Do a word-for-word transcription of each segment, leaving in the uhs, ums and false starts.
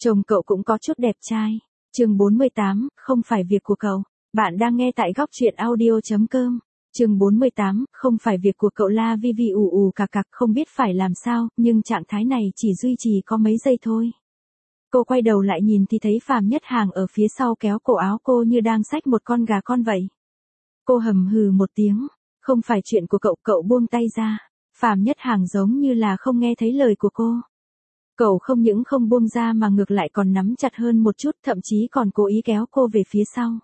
Trông cậu cũng có chút đẹp trai. Chương bốn mươi tám, không phải việc của cậu. Bạn đang nghe tại góc truyện audio chấm com. Chương bốn mươi tám, không phải việc của cậu. La Vi Vi ù ù cạc cạc không biết phải làm sao, nhưng trạng thái này chỉ duy trì có mấy giây thôi. Cô quay đầu lại nhìn thì thấy Phạm Nhất Hàng ở phía sau kéo cổ áo cô như đang xách một con gà con vậy. Cô hầm hừ một tiếng, không phải chuyện của cậu, cậu buông tay ra. Phạm Nhất Hàng giống như là không nghe thấy lời của cô. Cậu không những không buông ra mà ngược lại còn nắm chặt hơn một chút, thậm chí còn cố ý kéo cô về phía sau.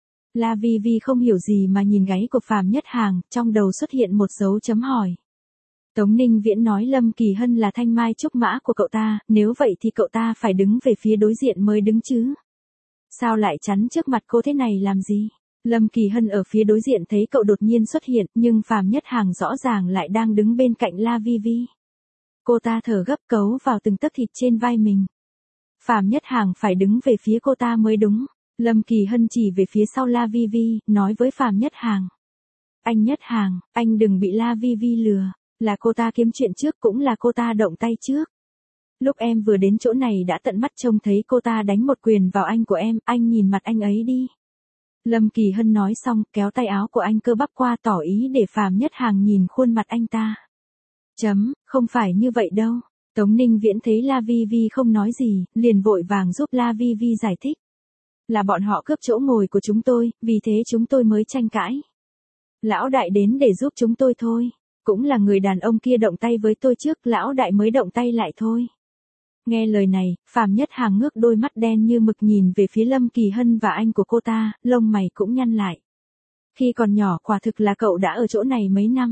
La Vi Vi không hiểu gì mà nhìn gáy của Phạm Nhất Hàng, trong đầu xuất hiện một dấu chấm hỏi. Tống Ninh Viễn nói Lâm Kỳ Hân là thanh mai trúc mã của cậu ta, nếu vậy thì cậu ta phải đứng về phía đối diện mới đứng chứ. Sao lại chắn trước mặt cô thế này làm gì? Lâm Kỳ Hân ở phía đối diện thấy cậu đột nhiên xuất hiện, nhưng Phạm Nhất Hàng rõ ràng lại đang đứng bên cạnh La Vi Vi. Cô ta thở gấp cấu vào từng tấc thịt trên vai mình. Phạm Nhất Hàng phải đứng về phía cô ta mới đúng. Lâm Kỳ Hân chỉ về phía sau La Vi Vi, nói với Phạm Nhất Hàng. Anh Nhất Hàng, anh đừng bị La Vi Vi lừa, là cô ta kiếm chuyện trước, cũng là cô ta động tay trước. Lúc em vừa đến chỗ này đã tận mắt trông thấy cô ta đánh một quyền vào anh của em, anh nhìn mặt anh ấy đi. Lâm Kỳ Hân nói xong, kéo tay áo của anh Cơ Bắp qua tỏ ý để Phạm Nhất Hàng nhìn khuôn mặt anh ta. Chấm, không phải như vậy đâu. Tống Ninh Viễn thấy La Vi Vi không nói gì, liền vội vàng giúp La Vi Vi giải thích. Là bọn họ cướp chỗ ngồi của chúng tôi, vì thế chúng tôi mới tranh cãi. Lão đại đến để giúp chúng tôi thôi. Cũng là người đàn ông kia động tay với tôi trước, lão đại mới động tay lại thôi. Nghe lời này, Phạm Nhất Hàng ngước đôi mắt đen như mực nhìn về phía Lâm Kỳ Hân và anh của cô ta, lông mày cũng nhăn lại. Khi còn nhỏ quả thực là cậu đã ở chỗ này mấy năm.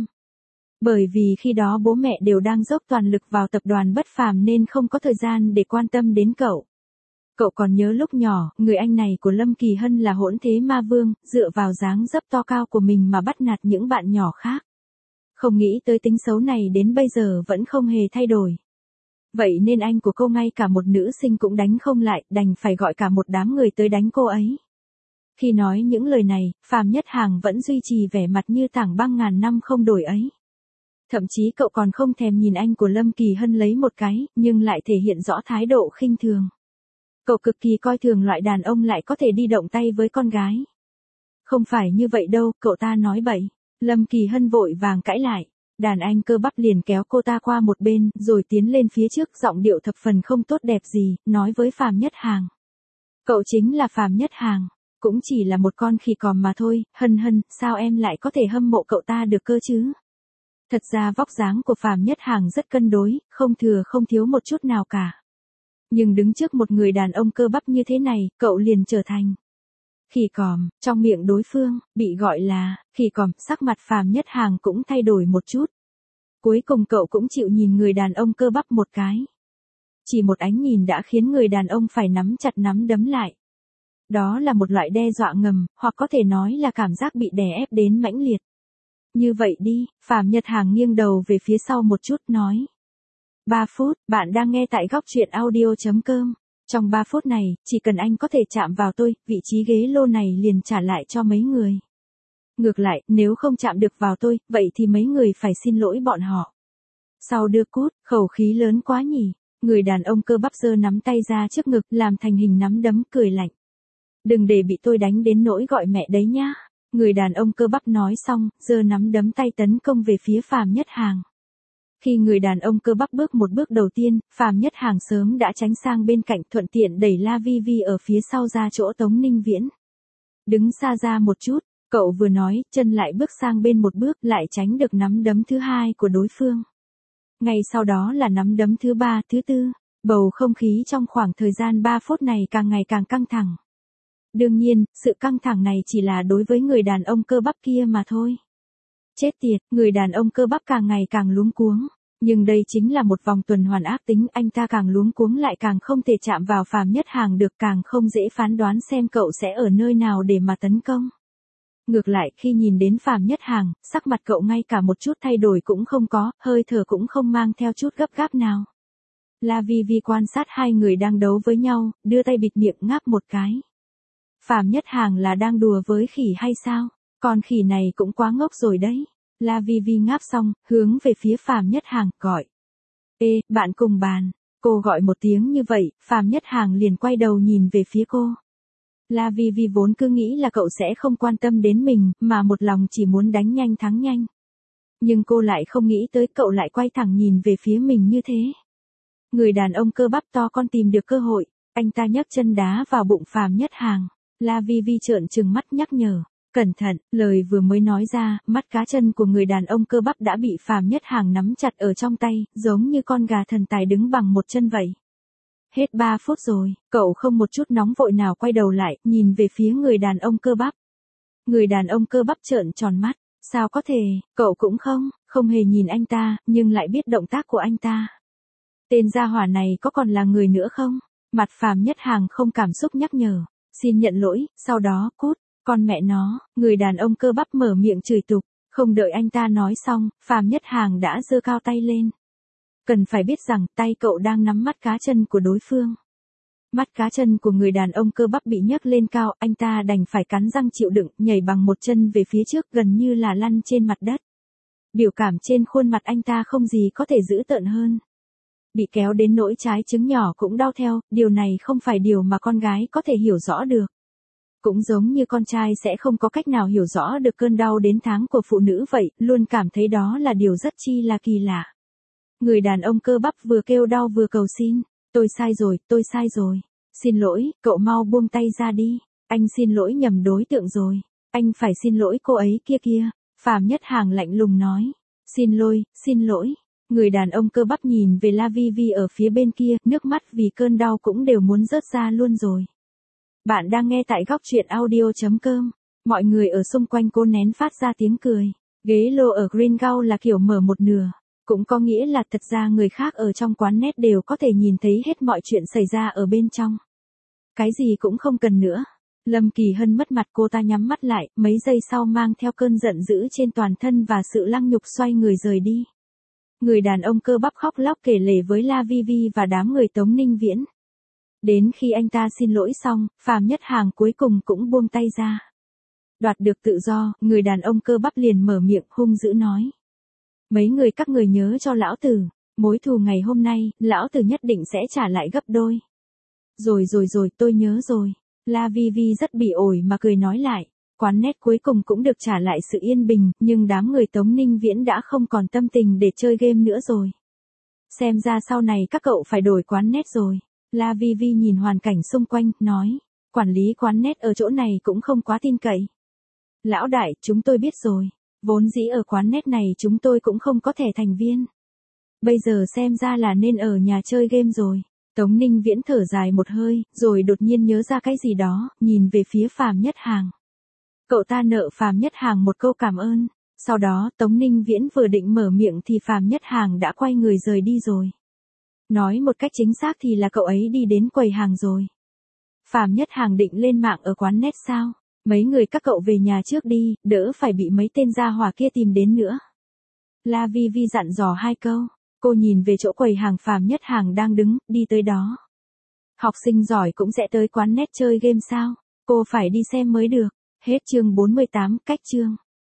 Bởi vì khi đó bố mẹ đều đang dốc toàn lực vào tập đoàn Bất Phàm nên không có thời gian để quan tâm đến cậu. Cậu còn nhớ lúc nhỏ, người anh này của Lâm Kỳ Hân là hỗn thế ma vương, dựa vào dáng dấp to cao của mình mà bắt nạt những bạn nhỏ khác. Không nghĩ tới tính xấu này đến bây giờ vẫn không hề thay đổi. Vậy nên anh của cô ngay cả một nữ sinh cũng đánh không lại, đành phải gọi cả một đám người tới đánh cô ấy. Khi nói những lời này, Phạm Nhất Hàng vẫn duy trì vẻ mặt như tảng băng ngàn năm không đổi ấy. Thậm chí cậu còn không thèm nhìn anh của Lâm Kỳ Hân lấy một cái, nhưng lại thể hiện rõ thái độ khinh thường. Cậu cực kỳ coi thường loại đàn ông lại có thể đi động tay với con gái. Không phải như vậy đâu, cậu ta nói bậy. Lâm Kỳ Hân vội vàng cãi lại. Đàn anh Cơ Bắp liền kéo cô ta qua một bên, rồi tiến lên phía trước, giọng điệu thập phần không tốt đẹp gì, nói với Phạm Nhất Hàng. Cậu chính là Phạm Nhất Hàng, cũng chỉ là một con khỉ còm mà thôi, Hân Hân, sao em lại có thể hâm mộ cậu ta được cơ chứ? Thật ra vóc dáng của Phạm Nhất Hàng rất cân đối, không thừa không thiếu một chút nào cả. Nhưng đứng trước một người đàn ông cơ bắp như thế này, cậu liền trở thành khỉ còm, trong miệng đối phương, bị gọi là khỉ còm, sắc mặt Phạm Nhất Hàng cũng thay đổi một chút. Cuối cùng cậu cũng chịu nhìn người đàn ông cơ bắp một cái. Chỉ một ánh nhìn đã khiến người đàn ông phải nắm chặt nắm đấm lại. Đó là một loại đe dọa ngầm, hoặc có thể nói là cảm giác bị đè ép đến mãnh liệt. Như vậy đi, Phạm Nhất Hàng nghiêng đầu về phía sau một chút nói. ba phút, bạn đang nghe tại góc truyện audio chấm com. Trong ba phút này, chỉ cần anh có thể chạm vào tôi, vị trí ghế lô này liền trả lại cho mấy người. Ngược lại, nếu không chạm được vào tôi, vậy thì mấy người phải xin lỗi bọn họ. Sau đưa cút, khẩu khí lớn quá nhỉ. Người đàn ông Cơ Bắp giơ nắm tay ra trước ngực, làm thành hình nắm đấm, cười lạnh. Đừng để bị tôi đánh đến nỗi gọi mẹ đấy nhá. Người đàn ông Cơ Bắp nói xong, giơ nắm đấm tay tấn công về phía Phạm Nhất Hàng. Khi người đàn ông Cơ Bắp bước một bước đầu tiên, Phạm Nhất Hàng sớm đã tránh sang bên cạnh, thuận tiện đẩy La Vi Vi ở phía sau ra chỗ Tống Ninh Viễn. Đứng xa ra một chút, cậu vừa nói, chân lại bước sang bên một bước, lại tránh được nắm đấm thứ hai của đối phương. Ngay sau đó là nắm đấm thứ ba, thứ tư. Bầu không khí trong khoảng thời gian ba phút này càng ngày càng căng thẳng. Đương nhiên, sự căng thẳng này chỉ là đối với người đàn ông Cơ Bắp kia mà thôi. Chết tiệt, người đàn ông Cơ Bắp càng ngày càng luống cuống. Nhưng đây chính là một vòng tuần hoàn ác tính, anh ta càng luống cuống lại càng không thể chạm vào Phạm Nhất Hàng được, càng không dễ phán đoán xem cậu sẽ ở nơi nào để mà tấn công. Ngược lại, khi nhìn đến Phạm Nhất Hàng, sắc mặt cậu ngay cả một chút thay đổi cũng không có, hơi thở cũng không mang theo chút gấp gáp nào. La Vi Vi quan sát hai người đang đấu với nhau, đưa tay bịt miệng ngáp một cái. Phạm Nhất Hàng là đang đùa với khỉ hay sao? Con khỉ này cũng quá ngốc rồi đấy. La Vi Vi ngáp xong, hướng về phía Phạm Nhất Hàng, gọi. Ê, bạn cùng bàn. Cô gọi một tiếng như vậy, Phạm Nhất Hàng liền quay đầu nhìn về phía cô. La Vi Vi vốn cứ nghĩ là cậu sẽ không quan tâm đến mình, mà một lòng chỉ muốn đánh nhanh thắng nhanh. Nhưng cô lại không nghĩ tới cậu lại quay thẳng nhìn về phía mình như thế. Người đàn ông cơ bắp to con tìm được cơ hội, anh ta nhấc chân đá vào bụng Phạm Nhất Hàng. La Vi Vi trợn trừng mắt nhắc nhở. Cẩn thận, lời vừa mới nói ra, mắt cá chân của người đàn ông cơ bắp đã bị Phạm Nhất Hàng nắm chặt ở trong tay, giống như con gà thần tài đứng bằng một chân vậy. Hết ba phút rồi, cậu không một chút nóng vội nào quay đầu lại, nhìn về phía người đàn ông cơ bắp. Người đàn ông cơ bắp trợn tròn mắt, sao có thể, cậu cũng không, không hề nhìn anh ta, nhưng lại biết động tác của anh ta. Tên gia hỏa này có còn là người nữa không? Mặt Phạm Nhất Hàng không cảm xúc nhắc nhở, xin nhận lỗi, sau đó, cút. Con mẹ nó, người đàn ông cơ bắp mở miệng chửi tục, không đợi anh ta nói xong, Phạm Nhất Hàng đã giơ cao tay lên. Cần phải biết rằng tay cậu đang nắm mắt cá chân của đối phương. Mắt cá chân của người đàn ông cơ bắp bị nhấc lên cao, anh ta đành phải cắn răng chịu đựng, nhảy bằng một chân về phía trước gần như là lăn trên mặt đất. Biểu cảm trên khuôn mặt anh ta không gì có thể dữ tợn hơn. Bị kéo đến nỗi trái trứng nhỏ cũng đau theo, điều này không phải điều mà con gái có thể hiểu rõ được. Cũng giống như con trai sẽ không có cách nào hiểu rõ được cơn đau đến tháng của phụ nữ vậy, luôn cảm thấy đó là điều rất chi là kỳ lạ. Người đàn ông cơ bắp vừa kêu đau vừa cầu xin, tôi sai rồi, tôi sai rồi. Xin lỗi, cậu mau buông tay ra đi, anh xin lỗi nhầm đối tượng rồi, anh phải xin lỗi cô ấy kia kia. Phạm Nhất Hàng lạnh lùng nói, xin lỗi, xin lỗi. Người đàn ông cơ bắp nhìn về La Vi Vi ở phía bên kia, nước mắt vì cơn đau cũng đều muốn rớt ra luôn rồi. Bạn đang nghe tại góc truyện audio chấm com. Mọi người ở xung quanh cô nén phát ra tiếng cười. Ghế lô ở Green Gown là kiểu mở một nửa. Cũng có nghĩa là thật ra người khác ở trong quán net đều có thể nhìn thấy hết mọi chuyện xảy ra ở bên trong. Cái gì cũng không cần nữa. Lâm Kỳ Hân mất mặt, cô ta nhắm mắt lại, mấy giây sau mang theo cơn giận dữ trên toàn thân và sự lăng nhục xoay người rời đi. Người đàn ông cơ bắp khóc lóc kể lể với La Vi Vi và đám người Tống Ninh Viễn. Đến khi anh ta xin lỗi xong, Phạm Nhất Hàng cuối cùng cũng buông tay ra. Đoạt được tự do, người đàn ông cơ bắp liền mở miệng hung dữ nói. Mấy người các người nhớ cho lão tử, mối thù ngày hôm nay, lão tử nhất định sẽ trả lại gấp đôi. Rồi rồi rồi, tôi nhớ rồi. La Vi Vi rất bị ổi mà cười nói lại. Quán net cuối cùng cũng được trả lại sự yên bình, nhưng đám người Tống Ninh Viễn đã không còn tâm tình để chơi game nữa rồi. Xem ra sau này các cậu phải đổi quán net rồi. La Vi Vi nhìn hoàn cảnh xung quanh, nói, quản lý quán net ở chỗ này cũng không quá tin cậy. Lão đại, chúng tôi biết rồi, vốn dĩ ở quán net này chúng tôi cũng không có thẻ thành viên. Bây giờ xem ra là nên ở nhà chơi game rồi. Tống Ninh Viễn thở dài một hơi, rồi đột nhiên nhớ ra cái gì đó, nhìn về phía Phạm Nhất Hàng. Cậu ta nợ Phạm Nhất Hàng một câu cảm ơn. Sau đó Tống Ninh Viễn vừa định mở miệng thì Phạm Nhất Hàng đã quay người rời đi rồi. Nói một cách chính xác thì là cậu ấy đi đến quầy hàng rồi. Phạm Nhất Hàng định lên mạng ở quán net sao? Mấy người các cậu về nhà trước đi, đỡ phải bị mấy tên gia hỏa kia tìm đến nữa. La Vi Vi dặn dò hai câu, cô nhìn về chỗ quầy hàng Phạm Nhất Hàng đang đứng, đi tới đó. Học sinh giỏi cũng sẽ tới quán net chơi game sao? Cô phải đi xem mới được. Hết chương bốn mươi tám, cách chương.